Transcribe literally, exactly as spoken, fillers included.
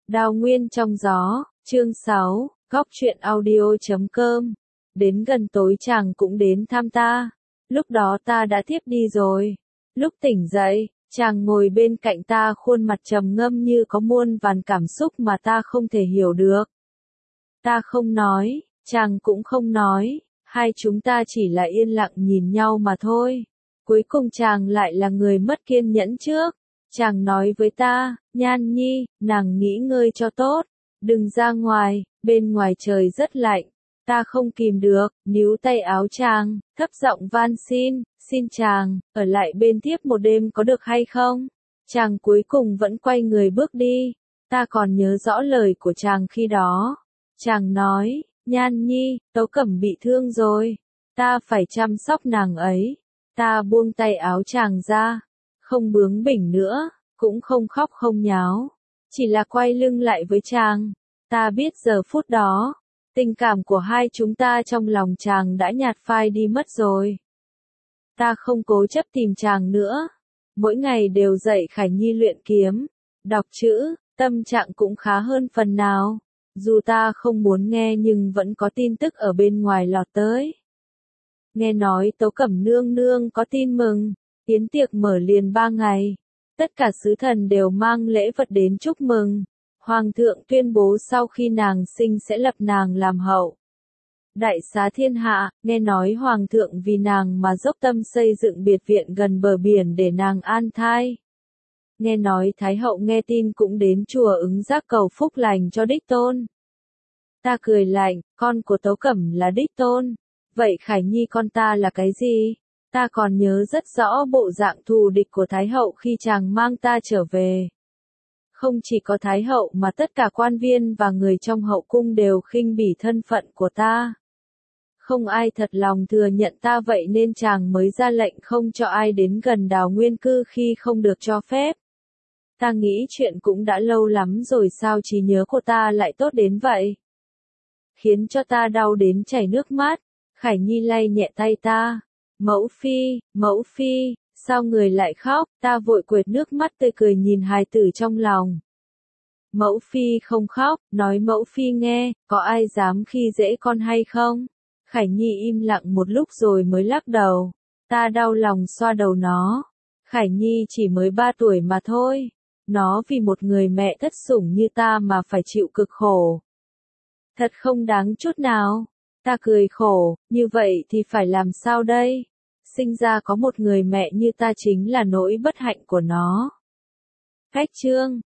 Đào nguyên trong gió, chương sáu, góc truyện audio chấm com. Đến gần tối chàng cũng đến thăm ta. Lúc đó ta đã thiếp đi rồi. Lúc tỉnh dậy, chàng ngồi bên cạnh ta, khuôn mặt trầm ngâm như có muôn vàn cảm xúc mà ta không thể hiểu được. Ta không nói, chàng cũng không nói, hai chúng ta chỉ là yên lặng nhìn nhau mà thôi. Cuối cùng chàng lại là người mất kiên nhẫn trước. Chàng nói với ta, Nhan Nhi, nàng nghỉ ngơi cho tốt, đừng ra ngoài, bên ngoài trời rất lạnh. Ta không kìm được, níu tay áo chàng, thấp giọng van xin, xin chàng, ở lại bên tiếp một đêm có được hay không? Chàng cuối cùng vẫn quay người bước đi. Ta còn nhớ rõ lời của chàng khi đó. Chàng nói, Nhan Nhi, Tấu Cẩm bị thương rồi, ta phải chăm sóc nàng ấy. Ta buông tay áo chàng ra, không bướng bỉnh nữa, cũng không khóc không nháo, chỉ là quay lưng lại với chàng. Ta biết giờ phút đó, tình cảm của hai chúng ta trong lòng chàng đã nhạt phai đi mất rồi. Ta không cố chấp tìm chàng nữa, mỗi ngày đều dạy Khải Nhi luyện kiếm, đọc chữ, tâm trạng cũng khá hơn phần nào. Dù ta không muốn nghe nhưng vẫn có tin tức ở bên ngoài lọt tới. Nghe nói Tấu Cẩm nương nương có tin mừng, yến tiệc mở liền ba ngày. Tất cả sứ thần đều mang lễ vật đến chúc mừng. Hoàng thượng tuyên bố sau khi nàng sinh sẽ lập nàng làm hậu. Đại xá thiên hạ, nghe nói Hoàng thượng vì nàng mà dốc tâm xây dựng biệt viện gần bờ biển để nàng an thai. Nghe nói Thái hậu nghe tin cũng đến chùa ứng giác cầu phúc lành cho đích tôn. Ta cười lạnh, con của Tấu Cẩm là đích tôn. Vậy Khải Nhi con ta là cái gì? Ta còn nhớ rất rõ bộ dạng thù địch của Thái hậu khi chàng mang ta trở về. Không chỉ có Thái hậu mà tất cả quan viên và người trong hậu cung đều khinh bỉ thân phận của ta. Không ai thật lòng thừa nhận ta, vậy nên chàng mới ra lệnh không cho ai đến gần Đào Nguyên Cư khi không được cho phép. Ta nghĩ chuyện cũng đã lâu lắm rồi, sao trí nhớ của ta lại tốt đến vậy? Khiến cho ta đau đến chảy nước mắt. Khải Nhi lay nhẹ tay ta. Mẫu phi, mẫu phi, sao người lại khóc? Ta vội quệt nước mắt tươi cười nhìn hài tử trong lòng. Mẫu phi không khóc, nói mẫu phi nghe, có ai dám khi dễ con hay không? Khải Nhi im lặng một lúc rồi mới lắc đầu. Ta đau lòng xoa đầu nó. Khải Nhi chỉ mới ba tuổi mà thôi. Nó vì một người mẹ thất sủng như ta mà phải chịu cực khổ. Thật không đáng chút nào. Ta cười khổ, như vậy thì phải làm sao đây? Sinh ra có một người mẹ như ta chính là nỗi bất hạnh của nó. Khách chương